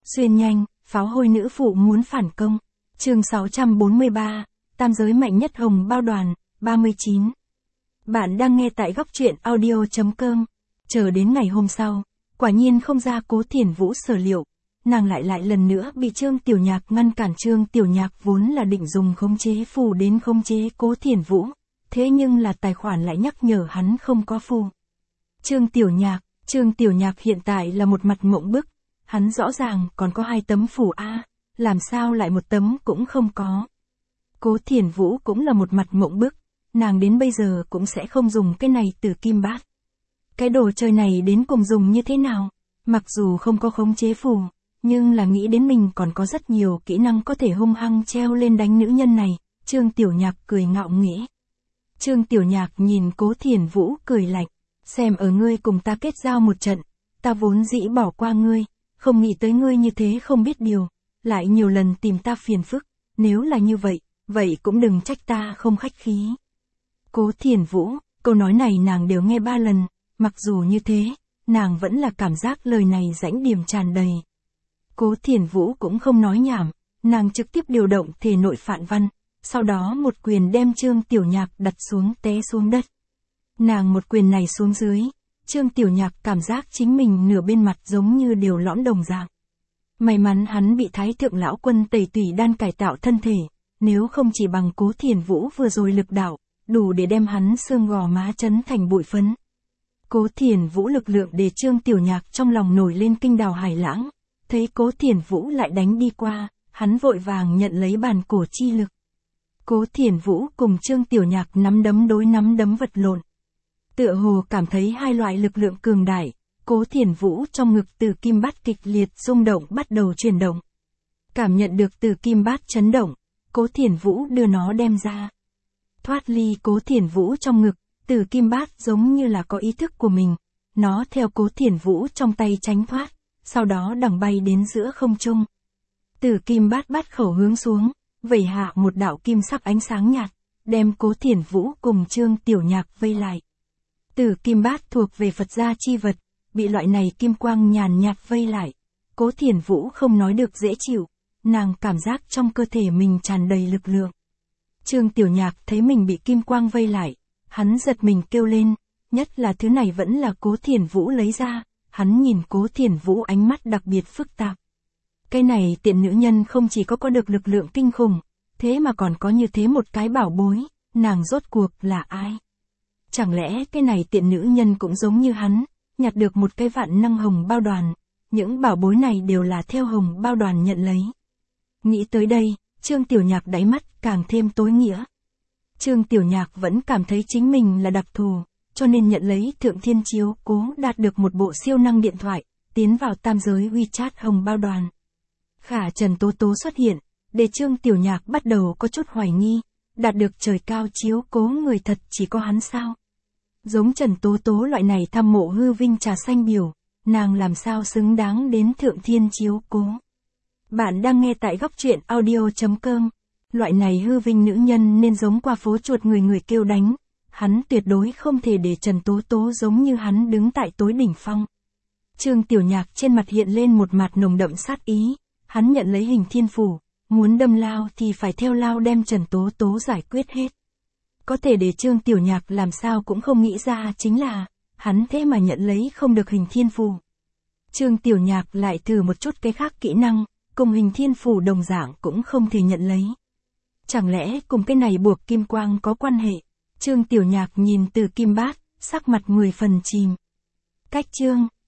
Xuyên nhanh, pháo hôi nữ phụ muốn phản công. Chương 643, tam giới mạnh nhất hồng bao đoàn, 39. Bạn đang nghe tại góc truyện audio.com. Chờ đến ngày hôm sau, quả nhiên không ra Cố Thiển Vũ sở liệu, nàng lại lần nữa bị Trương Tiểu Nhạc ngăn cản. Trương Tiểu Nhạc vốn là định dùng khống chế phù đến khống chế Cố Thiển Vũ, thế nhưng là tài khoản lại nhắc nhở hắn không có phù. Trương Tiểu Nhạc hiện tại là một mặt mộng bức, hắn rõ ràng còn có 2 tấm phù a, làm sao lại một tấm cũng không có. Cố Thiển Vũ cũng là một mặt mộng bức, nàng đến bây giờ cũng sẽ không dùng cái này Tử Kim Bát. Cái đồ chơi này đến cùng dùng như thế nào? Mặc dù không có khống chế phù, nhưng là nghĩ đến mình còn có rất nhiều kỹ năng có thể hung hăng treo lên đánh nữ nhân này, Trương Tiểu Nhạc cười ngạo nghễ. Trương Tiểu Nhạc nhìn Cố Thiển Vũ cười lạnh, xem ở ngươi cùng ta kết giao một trận, ta vốn dĩ bỏ qua ngươi, không nghĩ tới ngươi như thế không biết điều, lại nhiều lần tìm ta phiền phức, nếu là như vậy, vậy cũng đừng trách ta không khách khí. Cố Thiển Vũ, câu nói này nàng đều nghe 3 lần, mặc dù như thế, nàng vẫn là cảm giác lời này rãnh điểm tràn đầy. Cố Thiển Vũ cũng không nói nhảm, nàng trực tiếp điều động thể nội phạn văn, sau đó một quyền đem Trương Tiểu Nhạc đặt xuống té xuống đất. Nàng một quyền này xuống dưới, Trương Tiểu Nhạc cảm giác chính mình nửa bên mặt giống như đều lõm đồng dạng. May mắn hắn bị Thái Thượng Lão Quân tẩy tủy đan cải tạo thân thể, nếu không chỉ bằng Cố Thiển Vũ vừa rồi lực đạo, đủ để đem hắn xương gò má chấn thành bụi phấn. Cố Thiển Vũ lực lượng để Trương Tiểu Nhạc trong lòng nổi lên kinh đào hải lãng, thấy Cố Thiển Vũ lại đánh đi qua, hắn vội vàng nhận lấy bàn cổ chi lực. Cố Thiển Vũ cùng Trương Tiểu Nhạc nắm đấm đối nắm đấm vật lộn. Tựa hồ cảm thấy hai loại lực lượng cường đại, Cố Thiển Vũ trong ngực Tử Kim Bát kịch liệt rung động bắt đầu chuyển động. Cảm nhận được Tử Kim Bát chấn động, Cố Thiển Vũ đưa nó đem ra. Thoát ly Cố Thiển Vũ trong ngực, Tử Kim Bát giống như là có ý thức của mình, nó theo Cố Thiển Vũ trong tay tránh thoát, sau đó đằng bay đến giữa không trung. Tử Kim Bát bát khẩu hướng xuống, vẩy hạ một đạo kim sắc ánh sáng nhạt, đem Cố Thiển Vũ cùng Trương Tiểu Nhạc vây lại. Tử Kim Bát thuộc về Phật gia chi vật, bị loại này kim quang nhàn nhạt vây lại. Cố Thiển Vũ không nói được dễ chịu, nàng cảm giác trong cơ thể mình tràn đầy lực lượng. Trương Tiểu Nhạc thấy mình bị kim quang vây lại, hắn giật mình kêu lên, nhất là thứ này vẫn là Cố Thiển Vũ lấy ra, hắn nhìn Cố Thiển Vũ ánh mắt đặc biệt phức tạp. Cái này tiện nữ nhân không chỉ có được lực lượng kinh khủng, thế mà còn có như thế một cái bảo bối, nàng rốt cuộc là ai? Chẳng lẽ cái này tiện nữ nhân cũng giống như hắn, nhặt được một cái vạn năng hồng bao đoàn, những bảo bối này đều là theo hồng bao đoàn nhận lấy. Nghĩ tới đây, Trương Tiểu Nhạc đáy mắt càng thêm tối nghĩa. Trương Tiểu Nhạc vẫn cảm thấy chính mình là đặc thù, cho nên nhận lấy Thượng Thiên chiếu cố đạt được một bộ siêu năng điện thoại, tiến vào tam giới WeChat hồng bao đoàn. Khả Trần Tố Tố xuất hiện, để Trương Tiểu Nhạc bắt đầu có chút hoài nghi, đạt được trời cao chiếu cố người thật chỉ có hắn sao? Giống Trần Tố Tố loại này thăm mộ hư vinh trà xanh biểu, nàng làm sao xứng đáng đến Thượng Thiên chiếu cố? Bạn đang nghe tại góc truyện audio.com. Loại này hư vinh nữ nhân nên giống qua phố chuột người kêu đánh, hắn tuyệt đối không thể để Trần Tố Tố giống như hắn đứng tại tối đỉnh phong. Trương Tiểu Nhạc trên mặt hiện lên một mặt nồng đậm sát ý, hắn nhận lấy hình thiên phủ, muốn đâm lao thì phải theo lao đem Trần Tố Tố giải quyết hết. Có thể để Trương Tiểu Nhạc làm sao cũng không nghĩ ra chính là, hắn thế mà nhận lấy không được hình thiên phủ. Trương Tiểu Nhạc lại thử một chút cái khác kỹ năng, cùng hình thiên phủ đồng dạng cũng không thể nhận lấy. Chẳng lẽ cùng cái này buộc kim quang có quan hệ? Trương Tiểu Nhạc nhìn Tử Kim Bát, sắc mặt 10 phần chìm. Cách chương